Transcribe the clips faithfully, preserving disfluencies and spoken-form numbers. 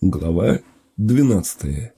Глава двенадцатая.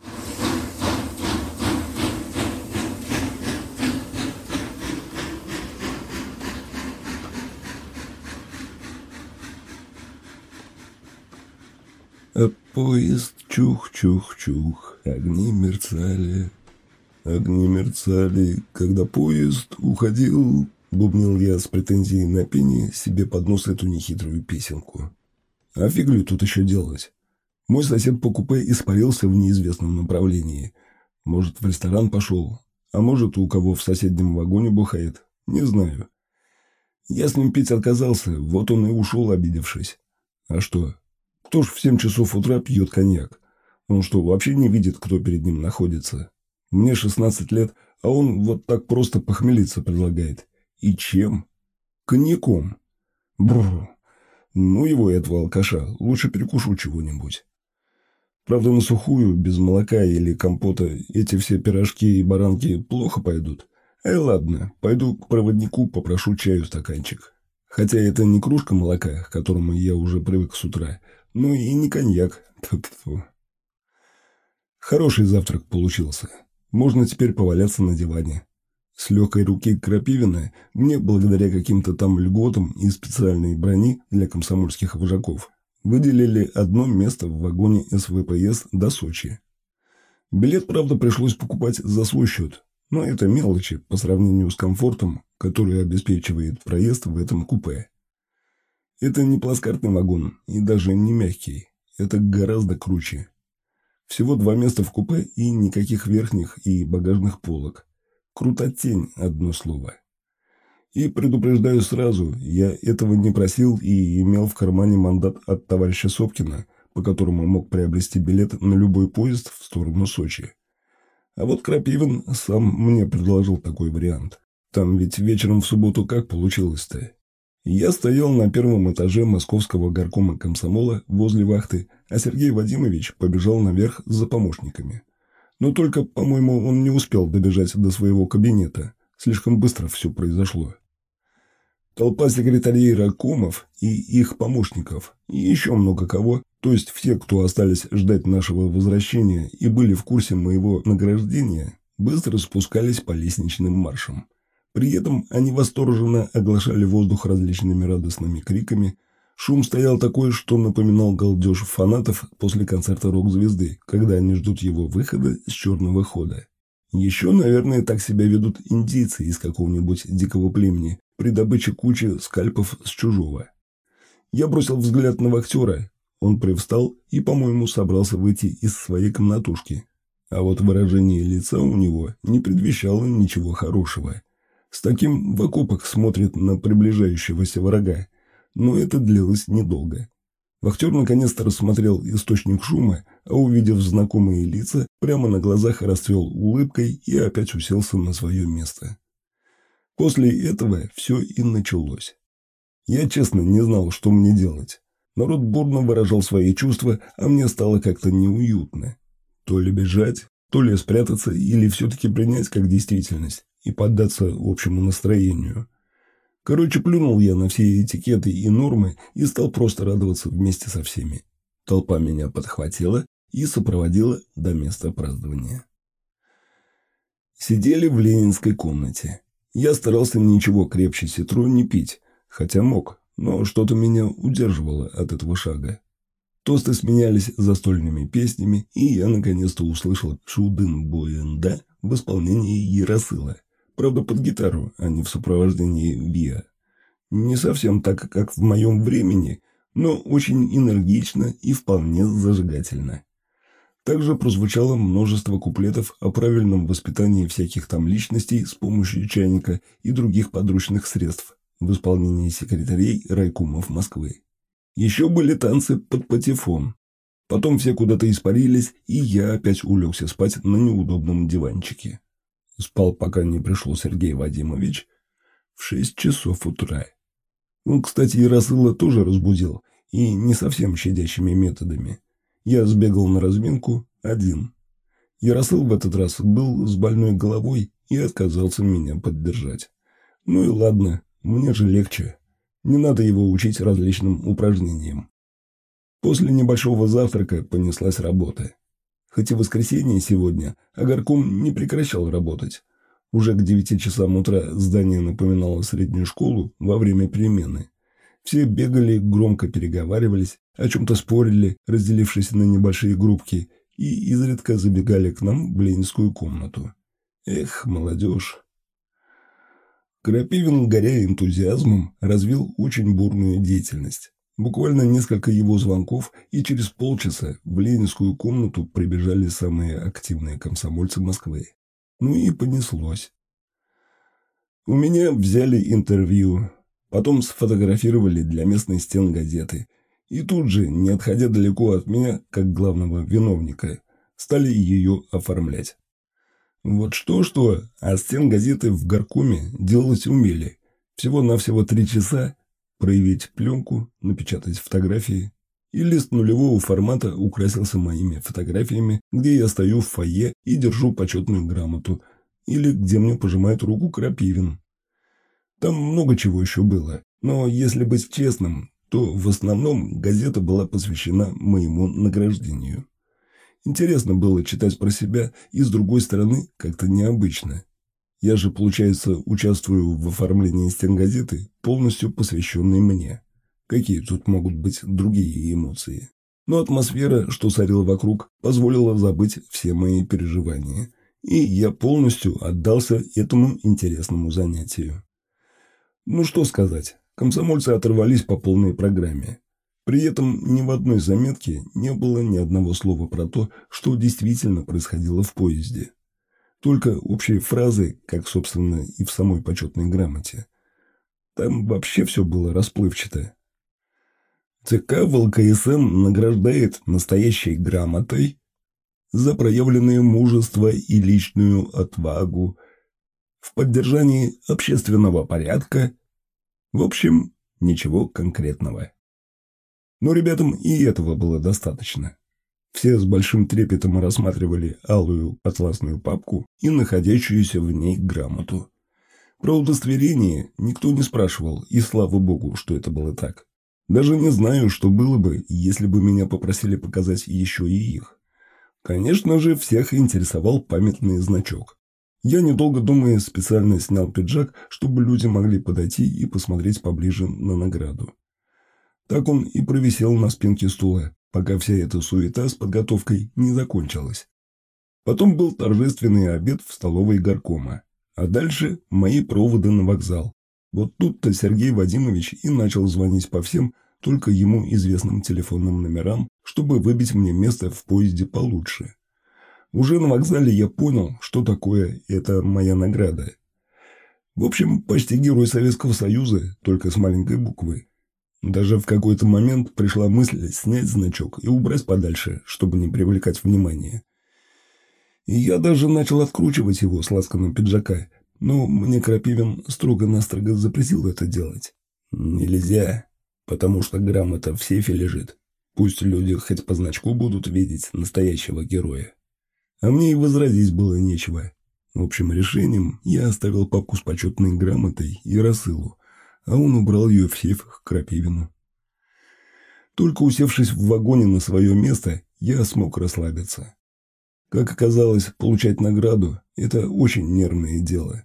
А поезд чух-чух-чух, огни мерцали, огни мерцали, когда поезд уходил, бубнил я с претензией на пение себе под нос эту нехитрую песенку. А фиглю тут еще делать? Мой сосед по купе испарился в неизвестном направлении. Может, в ресторан пошел, а может, у кого в соседнем вагоне бухает, не знаю. Я с ним пить отказался, вот он и ушел, обидевшись. А что? Кто ж в семь часов утра пьет коньяк? Он что, вообще не видит, кто перед ним находится? Мне шестнадцать лет, а он вот так просто похмелиться предлагает. И чем? Коньяком. Бррр. Ну его, этого алкаша, лучше перекушу чего-нибудь. Правда, на сухую, без молока или компота, эти все пирожки и баранки плохо пойдут. Эй, ладно, пойду к проводнику попрошу чаю стаканчик. Хотя это не кружка молока, к которому я уже привык с утра, но и не коньяк. Тьфу-тьфу. Хороший завтрак получился. Можно теперь поваляться на диване. С легкой руки Крапивина мне, благодаря каким-то там льготам и специальной брони для комсомольских вожаков, выделили одно место в вагоне эс вэ пэ эс до Сочи. Билет, правда, пришлось покупать за свой счет, но это мелочи по сравнению с комфортом, который обеспечивает проезд в этом купе. Это не плацкартный вагон и даже не мягкий, это гораздо круче. Всего два места в купе и никаких верхних и багажных полок. Крутотень, одно слово. И предупреждаю сразу, я этого не просил и имел в кармане мандат от товарища Сопкина, по которому мог приобрести билет на любой поезд в сторону Сочи. А вот Крапивин сам мне предложил такой вариант. Там ведь вечером в субботу как получилось-то? Я стоял на первом этаже московского горкома комсомола возле вахты, а Сергей Вадимович побежал наверх за помощниками. Но только, по-моему, он не успел добежать до своего кабинета. Слишком быстро все произошло. Толпа секретарей райкомов и их помощников, и еще много кого, то есть все, кто остались ждать нашего возвращения и были в курсе моего награждения, быстро спускались по лестничным маршам. При этом они восторженно оглашали воздух различными радостными криками. Шум стоял такой, что напоминал галдеж фанатов после концерта рок-звезды, когда они ждут его выхода с черного хода. Еще, наверное, так себя ведут индейцы из какого-нибудь дикого племени при добыче кучи скальпов с чужого. Я бросил взгляд на вахтера. Он привстал и, по-моему, собрался выйти из своей комнатушки. А вот выражение лица у него не предвещало ничего хорошего. С таким в окопах смотрит на приближающегося врага. Но это длилось недолго. Вахтер наконец-то рассмотрел источник шума, а увидев знакомые лица, прямо на глазах расцвел улыбкой и опять уселся на свое место. После этого все и началось. Я, честно, не знал, что мне делать. Народ бурно выражал свои чувства, а мне стало как-то неуютно. То ли бежать, то ли спрятаться, или все-таки принять как действительность и поддаться общему настроению. Короче, плюнул я на все этикеты и нормы и стал просто радоваться вместе со всеми. Толпа меня подхватила и сопроводила до места празднования. Сидели в ленинской комнате. Я старался ничего крепче ситру не пить, хотя мог, но что-то меня удерживало от этого шага. Тосты сменялись застольными песнями, и я наконец-то услышал «Чудын-боен-да» в исполнении Яросыла. Правда, под гитару, а не в сопровождении Виа. Не совсем так, как в моем времени, но очень энергично и вполне зажигательно. Также прозвучало множество куплетов о правильном воспитании всяких там личностей с помощью чайника и других подручных средств в исполнении секретарей райкомов Москвы. Еще были танцы под патефон. Потом все куда-то испарились, и я опять улегся спать на неудобном диванчике. Спал, пока не пришел Сергей Вадимович, в шесть часов утра. Он, кстати, Яросыла тоже разбудил, и не совсем щадящими методами. Я сбегал на разминку один. Яросыл в этот раз был с больной головой и отказался меня поддержать. Ну и ладно, мне же легче. Не надо его учить различным упражнениям. После небольшого завтрака понеслась работа. Хоть и воскресенье сегодня, а горком не прекращал работать. Уже к девяти часам утра здание напоминало среднюю школу во время перемены. Все бегали, громко переговаривались, о чем-то спорили, разделившись на небольшие группки, и изредка забегали к нам в ленинскую комнату. Эх, молодежь! Крапивин, горя энтузиазмом, развил очень бурную деятельность. Буквально несколько его звонков, и через полчаса в ленинскую комнату прибежали самые активные комсомольцы Москвы. Ну и понеслось. У меня взяли интервью, потом сфотографировали для местной стенгазеты, и тут же, не отходя далеко от меня, как главного виновника, стали ее оформлять. Вот что-что, а стенгазеты в горкоме делать умели. Всего-навсего три часа проявить пленку, напечатать фотографии, и лист нулевого формата украсился моими фотографиями, где я стою в фойе и держу почетную грамоту, или где мне пожимает руку Крапивин. Там много чего еще было, но если быть честным, то в основном газета была посвящена моему награждению. Интересно было читать про себя, и с другой стороны как-то необычно. Я же, получается, участвую в оформлении стенгазеты, полностью посвященной мне. Какие тут могут быть другие эмоции? Но атмосфера, что царила вокруг, позволила забыть все мои переживания, и я полностью отдался этому интересному занятию. Ну что сказать, комсомольцы оторвались по полной программе. При этом ни в одной заметке не было ни одного слова про то, что действительно происходило в поезде. Только общие фразы, как, собственно, и в самой почетной грамоте. Там вообще все было расплывчато. ЦК ВЛКСМ награждает настоящей грамотой за проявленное мужество и личную отвагу в поддержании общественного порядка. В общем, ничего конкретного. Но ребятам и этого было достаточно. Все с большим трепетом рассматривали алую атласную папку и находящуюся в ней грамоту. Про удостоверение никто не спрашивал, и слава богу, что это было так. Даже не знаю, что было бы, если бы меня попросили показать еще и их. Конечно же, всех интересовал памятный значок. Я, недолго думая, специально снял пиджак, чтобы люди могли подойти и посмотреть поближе на награду. Так он и провисел на спинке стула, пока вся эта суета с подготовкой не закончилась. Потом был торжественный обед в столовой горкома, а дальше мои проводы на вокзал. Вот тут-то Сергей Вадимович и начал звонить по всем только ему известным телефонным номерам, чтобы выбить мне место в поезде получше. Уже на вокзале я понял, что такое эта моя награда. В общем, почти герой Советского Союза, только с маленькой буквы. Даже в какой-то момент пришла мысль снять значок и убрать подальше, чтобы не привлекать внимания. И я даже начал откручивать его с ласканом пиджака, но мне Крапивин строго-настрого запретил это делать. Нельзя, потому что грамота в сейфе лежит. Пусть люди хоть по значку будут видеть настоящего героя. А мне и возразить было нечего. В общем, решением я оставил папку с почетной грамотой и рассылу, а он убрал ее в сейф к Крапивину. Только усевшись в вагоне на свое место, я смог расслабиться. Как оказалось, получать награду – это очень нервное дело.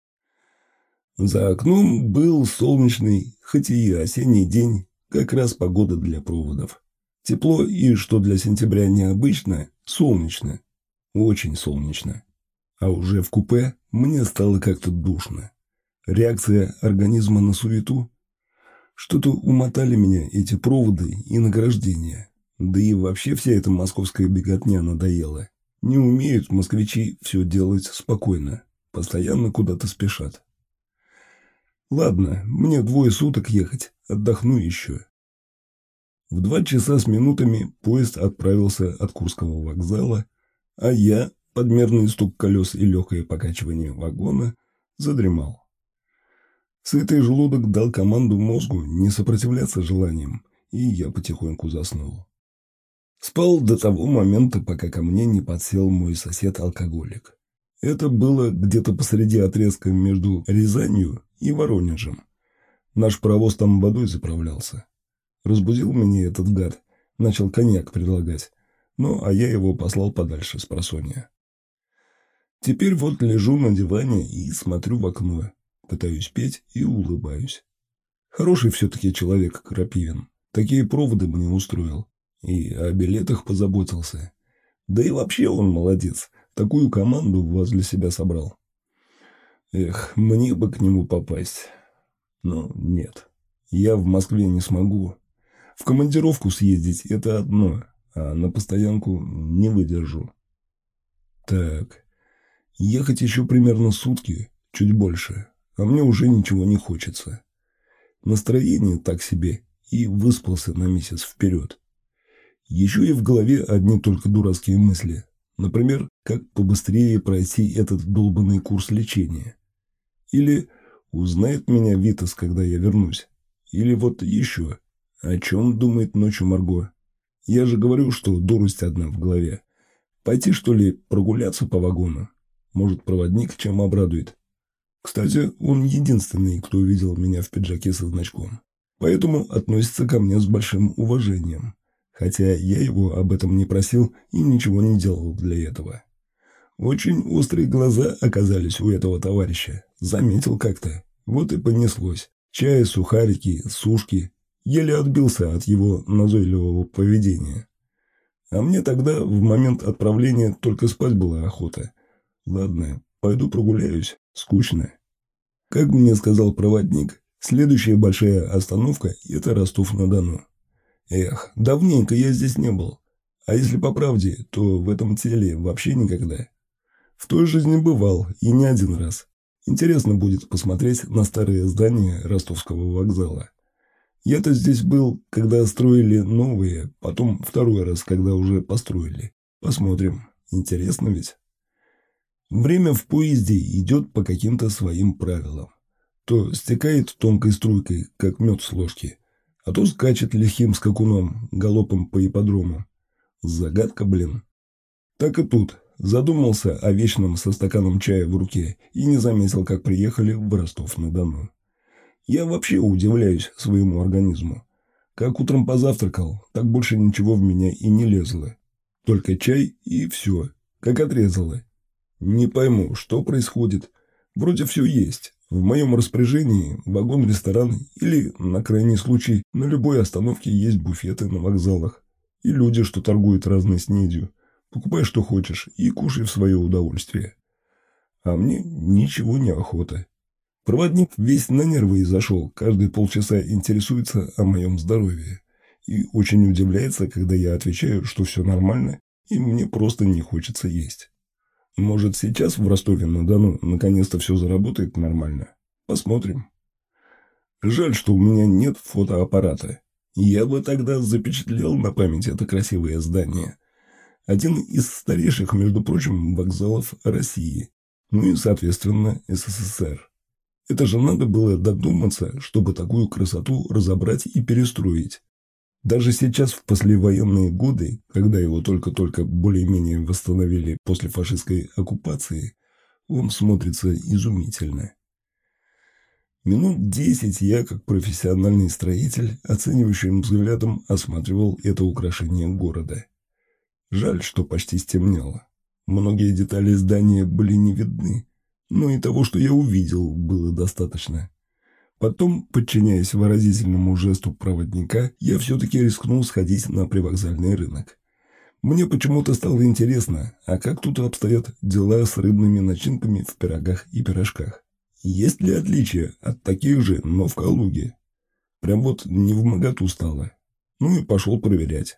За окном был солнечный, хоть и осенний день, как раз погода для проводов. Тепло и, что для сентября необычно, солнечно. Очень солнечно. А уже в купе мне стало как-то душно. Реакция организма на суету? Что-то умотали меня эти проводы и награждения. Да и вообще вся эта московская беготня надоела. Не умеют москвичи все делать спокойно. Постоянно куда-то спешат. Ладно, мне двое суток ехать. Отдохну еще. В два часа с минутами поезд отправился от Курского вокзала, а я, под мерный стук колес и легкое покачивание вагона, задремал. Сытый желудок дал команду мозгу не сопротивляться желаниям, и я потихоньку заснул. Спал до того момента, пока ко мне не подсел мой сосед-алкоголик. Это было где-то посреди отрезка между Рязанью и Воронежем. Наш паровоз там водой заправлялся. Разбудил меня этот гад, Начал коньяк предлагать. Ну, а я его послал подальше с просонья. Теперь вот лежу на диване и смотрю в окно. Пытаюсь петь и улыбаюсь. Хороший все-таки человек Крапивин. Такие проводы мне устроил. И о билетах позаботился. Да и вообще он молодец. Такую команду возле себя собрал. Эх, мне бы к нему попасть. Но нет. Я в Москве не смогу. В командировку съездить – это одно, а на постоянку не выдержу. Так, ехать еще примерно сутки, чуть больше, а мне уже ничего не хочется. Настроение так себе, и выспался на месяц вперед. Еще и в голове одни только дурацкие мысли. Например, как побыстрее пройти этот долбанный курс лечения. Или узнает меня Витас, когда я вернусь. Или вот еще. О чем думает ночью Марго? Я же говорю, что дурость одна в голове. Пойти, что ли, прогуляться по вагону? Может, проводник чем обрадует? Кстати, он единственный, кто увидел меня в пиджаке со значком. Поэтому относится ко мне с большим уважением. Хотя я его об этом не просил и ничего не делал для этого. Очень острые глаза оказались у этого товарища. Заметил как-то. Вот и понеслось. Чай, сухарики, сушки. Еле отбился от его назойливого поведения. А мне тогда в момент отправления только спать была охота. Ладно, пойду прогуляюсь. Скучно. Как мне сказал проводник, следующая большая остановка – это Ростов-на-Дону. Эх, давненько я здесь не был. А если по правде, то в этом теле вообще никогда. В той жизни бывал, и не один раз. Интересно будет посмотреть на старые здания Ростовского вокзала. Я-то здесь был, когда строили новые, потом второй раз, когда уже построили. Посмотрим. Интересно ведь? Время в поезде идет по каким-то своим правилам. То стекает тонкой струйкой, как мед с ложки, а то скачет лихим скакуном, галопом по ипподрому. Загадка, блин. Так и тут. Задумался о вечном со стаканом чая в руке и не заметил, как приехали в Ростов-на-Дону. Я вообще удивляюсь своему организму. Как утром позавтракал, так больше ничего в меня и не лезло. Только чай и все, как отрезало. Не пойму, что происходит. Вроде все есть. В моем распоряжении вагон-ресторан или, на крайний случай, на любой остановке есть буфеты на вокзалах. И люди, что торгуют разной снедью. Покупай, что хочешь, и кушай в свое удовольствие. А мне ничего не охота. Проводник весь на нервы и зашел, каждые полчаса интересуется о моем здоровье. И очень удивляется, когда я отвечаю, что все нормально, и мне просто не хочется есть. Может, сейчас в Ростове-на-Дону наконец-то все заработает нормально? Посмотрим. Жаль, что у меня нет фотоаппарата. Я бы тогда запечатлел на память это красивое здание. Один из старейших, между прочим, вокзалов России. Ну и, соответственно, СССР. Это же надо было додуматься, чтобы такую красоту разобрать и перестроить. Даже сейчас, в послевоенные годы, когда его только-только более-менее восстановили после фашистской оккупации, он смотрится изумительно. Минут десять я, как профессиональный строитель, оценивающим взглядом осматривал это украшение города. Жаль, что почти стемнело. Многие детали здания были не видны, но и того, что я увидел, было достаточно. Потом, подчиняясь выразительному жесту проводника, я все-таки рискнул сходить на привокзальный рынок. Мне почему-то стало интересно, а как тут обстоят дела с рыбными начинками в пирогах и пирожках? Есть ли отличия от таких же, но в Калуге? Прям вот не вмоготу стало. Ну и пошел проверять.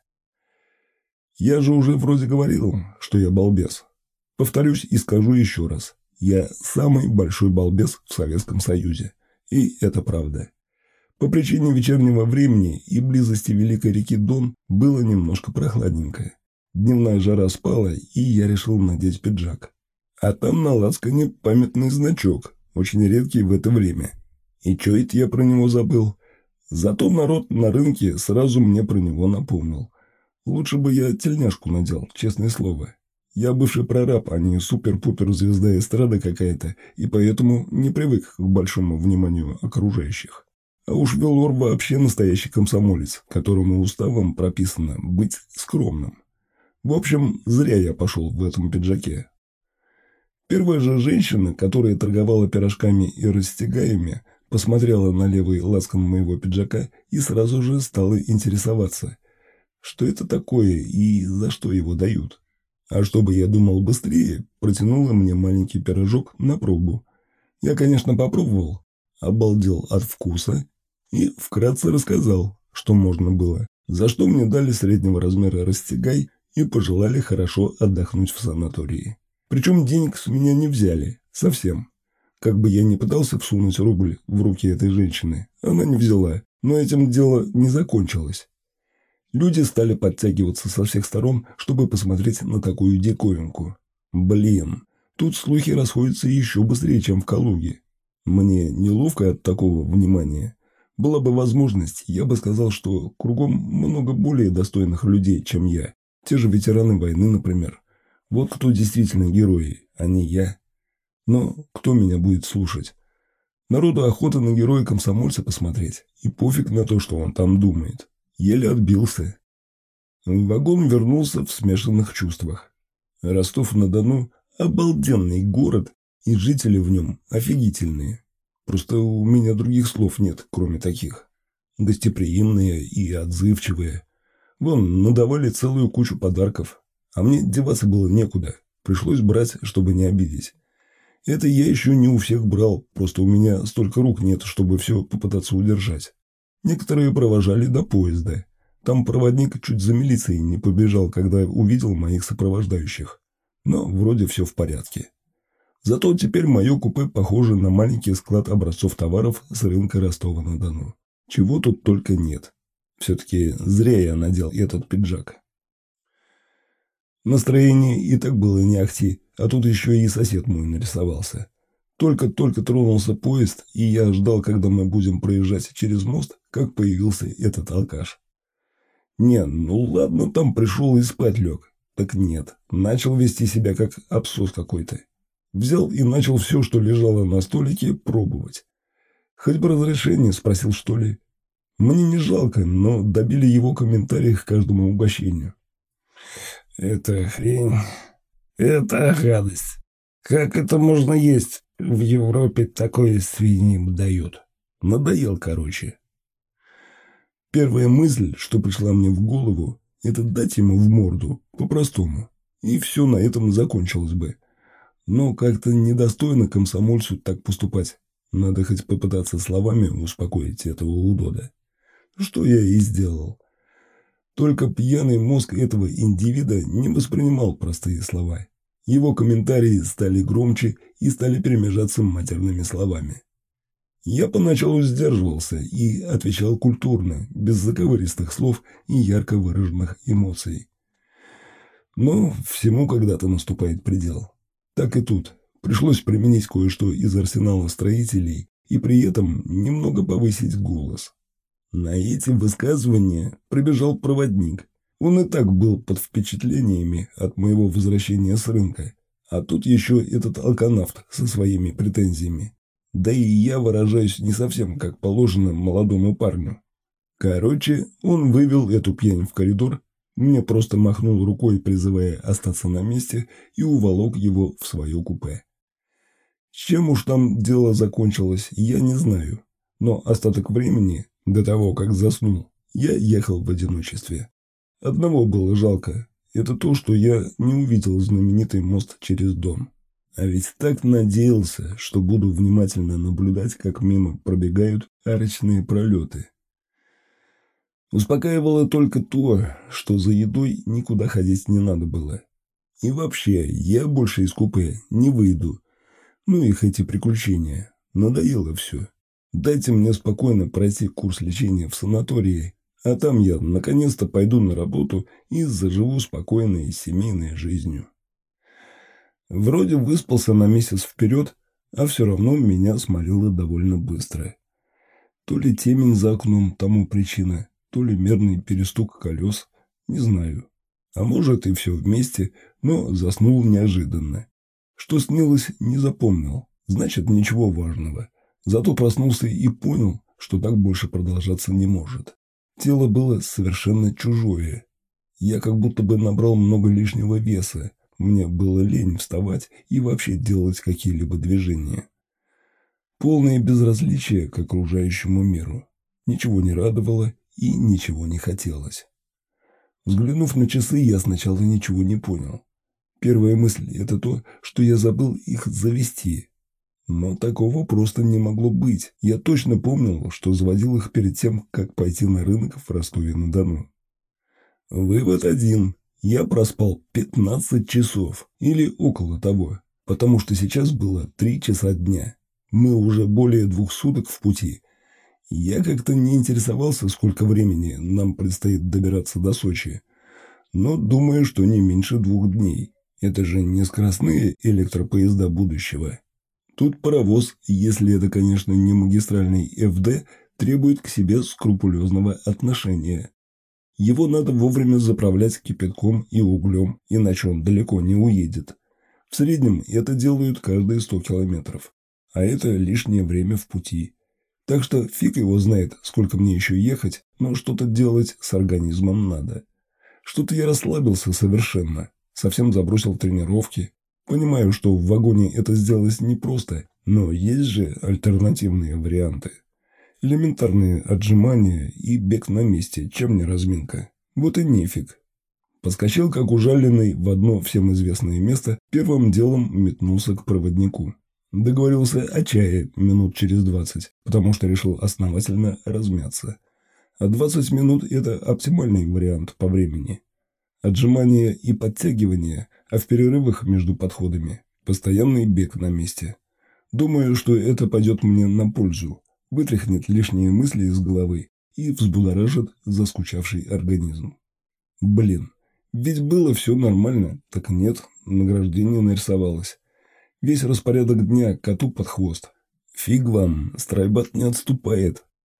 Я же уже вроде говорил, что я балбес. Повторюсь и скажу еще раз. Я самый большой балбес в Советском Союзе. И это правда. По причине вечернего времени и близости великой реки Дон было немножко прохладненько. Дневная жара спала, и я решил надеть пиджак. А там на лацкане памятный значок, очень редкий в это время. И чё это я про него забыл? Зато народ на рынке сразу мне про него напомнил. Лучше бы я тельняшку надел, честное слово. Я бывший прораб, а не супер-пупер звезда эстрады какая-то, и поэтому не привык к большому вниманию окружающих. А уж Велор вообще настоящий комсомолец, которому уставом прописано быть скромным. В общем, зря я пошел в этом пиджаке. Первая же женщина, которая торговала пирожками и растягаями, посмотрела на левый лацкан моего пиджака и сразу же стала интересоваться, что это такое и за что его дают. А чтобы я думал быстрее, протянула мне маленький пирожок на пробу. Я, конечно, попробовал, обалдел от вкуса и вкратце рассказал, что можно было, за что мне дали среднего размера растягай и пожелали хорошо отдохнуть в санатории. Причем денег с меня не взяли, совсем. Как бы я ни пытался всунуть рубль в руки этой женщины, она не взяла, но этим дело не закончилось. Люди стали подтягиваться со всех сторон, чтобы посмотреть на такую диковинку. Блин, тут слухи расходятся еще быстрее, чем в Калуге. Мне неловко от такого внимания. Была бы возможность, я бы сказал, что кругом много более достойных людей, чем я. Те же ветераны войны, например. Вот кто действительно герои, а не я. Но кто меня будет слушать? Народу охота на героя-комсомольца посмотреть. И пофиг на то, что он там думает. Еле отбился. Вагон вернулся в смешанных чувствах. Ростов-на-Дону – обалденный город, и жители в нем офигительные. Просто у меня других слов нет, кроме таких. Гостеприимные и отзывчивые. Вон, надавали целую кучу подарков. А мне деваться было некуда. Пришлось брать, чтобы не обидеть. Это я еще не у всех брал, просто у меня столько рук нет, чтобы все попытаться удержать. Некоторые провожали до поезда. Там проводник чуть за милицией не побежал, когда увидел моих сопровождающих. Но вроде все в порядке. Зато теперь мое купе похоже на маленький склад образцов товаров с рынка Ростова-на-Дону. Чего тут только нет. Все-таки зря я надел этот пиджак. Настроение и так было не ахти, а тут еще и сосед мой нарисовался. Только-только тронулся поезд, и я ждал, когда мы будем проезжать через мост, как появился этот алкаш. Не, ну ладно, там пришел и спать лег. Так нет, начал вести себя как абсос какой-то. Взял и начал все, что лежало на столике, пробовать. Хоть бы разрешение спросил, что ли. Мне не жалко, но добили его комментарии к каждому угощению. «Это хрень. Это гадость. Как это можно есть? В Европе такое свиньям дают». Надоел, короче. Первая мысль, что пришла мне в голову, это дать ему в морду, по-простому. И все на этом закончилось бы. Но как-то недостойно комсомольцу так поступать. Надо хоть попытаться словами успокоить этого удода. Что я и сделал. Только пьяный мозг этого индивида не воспринимал простые слова. Его комментарии стали громче и стали перемежаться матерными словами. Я поначалу сдерживался и отвечал культурно, без заковыристых слов и ярко выраженных эмоций. Но всему когда-то наступает предел. Так и тут. Пришлось применить кое-что из арсенала строителей и при этом немного повысить голос. На эти высказывания прибежал проводник. Он и так был под впечатлениями от моего возвращения с рынка. А тут еще этот алканавт со своими претензиями. Да и я выражаюсь не совсем как положено молодому парню. Короче, он вывел эту пьянь в коридор, мне просто махнул рукой, призывая остаться на месте, и уволок его в свое купе. Чем уж там дело закончилось, я не знаю. Но остаток времени, до того, как заснул, я ехал в одиночестве. Одного было жалко. Это то, что я не увидел знаменитый мост через Дон. А ведь так надеялся, что буду внимательно наблюдать, как мимо пробегают арочные пролеты. Успокаивало только то, что за едой никуда ходить не надо было. И вообще, я больше из купе не выйду. Ну их эти приключения. Надоело все. Дайте мне спокойно пройти курс лечения в санатории, а там я наконец-то пойду на работу и заживу спокойной семейной жизнью. Вроде выспался на месяц вперед, а все равно меня сморило довольно быстро. То ли темень за окном тому причина, то ли мерный перестук колес, не знаю. А может и все вместе, но заснул неожиданно. Что снилось, не запомнил, значит ничего важного. Зато проснулся и понял, что так больше продолжаться не может. Тело было совершенно чужое. Я как будто бы набрал много лишнего веса. Мне было лень вставать и вообще делать какие-либо движения. Полное безразличие к окружающему миру. Ничего не радовало и ничего не хотелось. Взглянув на часы, я сначала ничего не понял. Первая мысль – это то, что я забыл их завести. Но такого просто не могло быть. Я точно помнил, что заводил их перед тем, как пойти на рынок в Ростове-на-Дону. Вывод один. Я проспал пятнадцать часов. Или около того. Потому что сейчас было три часа дня. Мы уже более двух суток в пути. Я как-то не интересовался, сколько времени нам предстоит добираться до Сочи. Но думаю, что не меньше двух дней. Это же не скоростные электропоезда будущего. Тут паровоз, если это, конечно, не магистральный эф дэ, требует к себе скрупулезного отношения. Его надо вовремя заправлять кипятком и углем, иначе он далеко не уедет. В среднем это делают каждые сто километров. А это лишнее время в пути. Так что фиг его знает, сколько мне еще ехать, но что-то делать с организмом надо. Что-то я расслабился совершенно, совсем забросил тренировки. Понимаю, что в вагоне это сделать непросто, но есть же альтернативные варианты. Элементарные отжимания и бег на месте, чем не разминка. Вот и нефиг. Подскочил, как ужаленный, в одно всем известное место, первым делом метнулся к проводнику. Договорился о чае минут через двадцать, потому что решил основательно размяться. А двадцать минут – это оптимальный вариант по времени. Отжимания и подтягивания, а в перерывах между подходами – постоянный бег на месте. Думаю, что это пойдет мне на пользу, вытряхнет лишние мысли из головы и взбудоражит заскучавший организм. Блин, ведь было все нормально, так нет, награждение нарисовалось. Весь распорядок дня коту под хвост. Фиг вам, страйбат не отступает.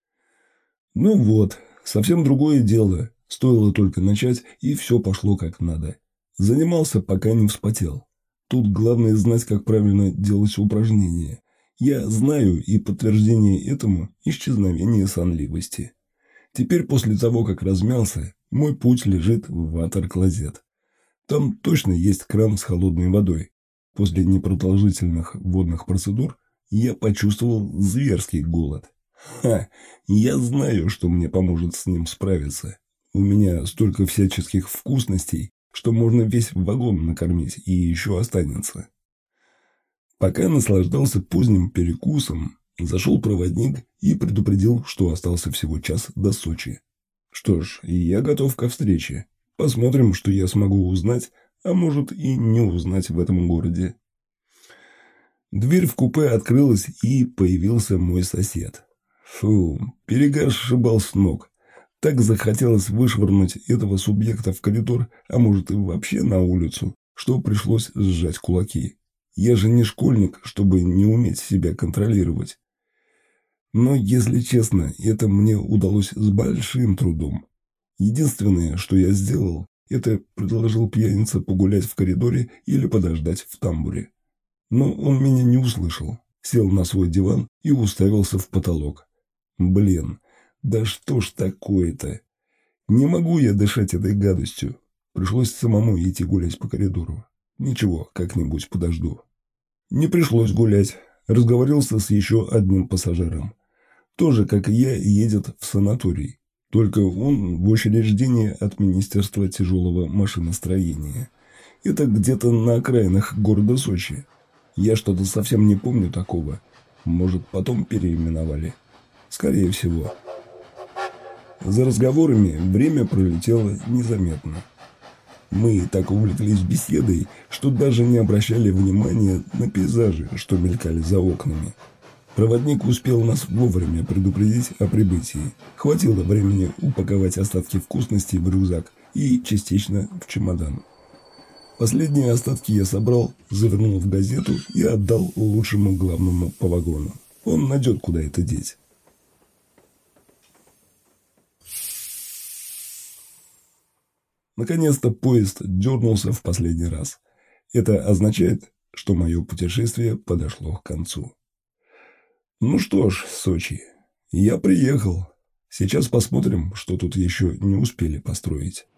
Ну вот, совсем другое дело. Стоило только начать, и все пошло как надо. Занимался, пока не вспотел. Тут главное знать, как правильно делать упражнения. Я знаю, и подтверждение этому – исчезновение сонливости. Теперь, после того, как размялся, мой путь лежит в ватер-клозет. Там точно есть кран с холодной водой. После непродолжительных водных процедур я почувствовал зверский голод. Ха, я знаю, что мне поможет с ним справиться. У меня столько всяческих вкусностей, что можно весь вагон накормить и еще останется. Пока наслаждался поздним перекусом, зашел проводник и предупредил, что остался всего час до Сочи. Что ж, я готов ко встрече. Посмотрим, что я смогу узнать, а может и не узнать в этом городе. Дверь в купе открылась, и появился мой сосед. Фу, перегар сшибал с ног. Так захотелось вышвырнуть этого субъекта в коридор, а может и вообще на улицу, что пришлось сжать кулаки. Я же не школьник, чтобы не уметь себя контролировать. Но, если честно, это мне удалось с большим трудом. Единственное, что я сделал, это предложил пьянице погулять в коридоре или подождать в тамбуре. Но он меня не услышал, сел на свой диван и уставился в потолок. Блин, да что ж такое-то? Не могу я дышать этой гадостью. Пришлось самому идти гулять по коридору. Ничего, как-нибудь подожду. Не пришлось гулять. Разговорился с еще одним пассажиром. Тоже, как и я, едет в санаторий. Только он в учреждении от Министерства тяжелого машиностроения. Это где-то на окраинах города Сочи. Я что-то совсем не помню такого. Может, потом переименовали. Скорее всего. За разговорами время пролетело незаметно. Мы так увлеклись беседой, что даже не обращали внимания на пейзажи, что мелькали за окнами. Проводник успел нас вовремя предупредить о прибытии. Хватило времени упаковать остатки вкусностей в рюкзак и частично в чемодан. Последние остатки я собрал, завернул в газету и отдал лучшему главному по вагону. Он найдет, куда это деть. Наконец-то поезд дернулся в последний раз. Это означает, что мое путешествие подошло к концу. Ну что ж, Сочи, Я приехал. Сейчас посмотрим, что тут еще не успели построить.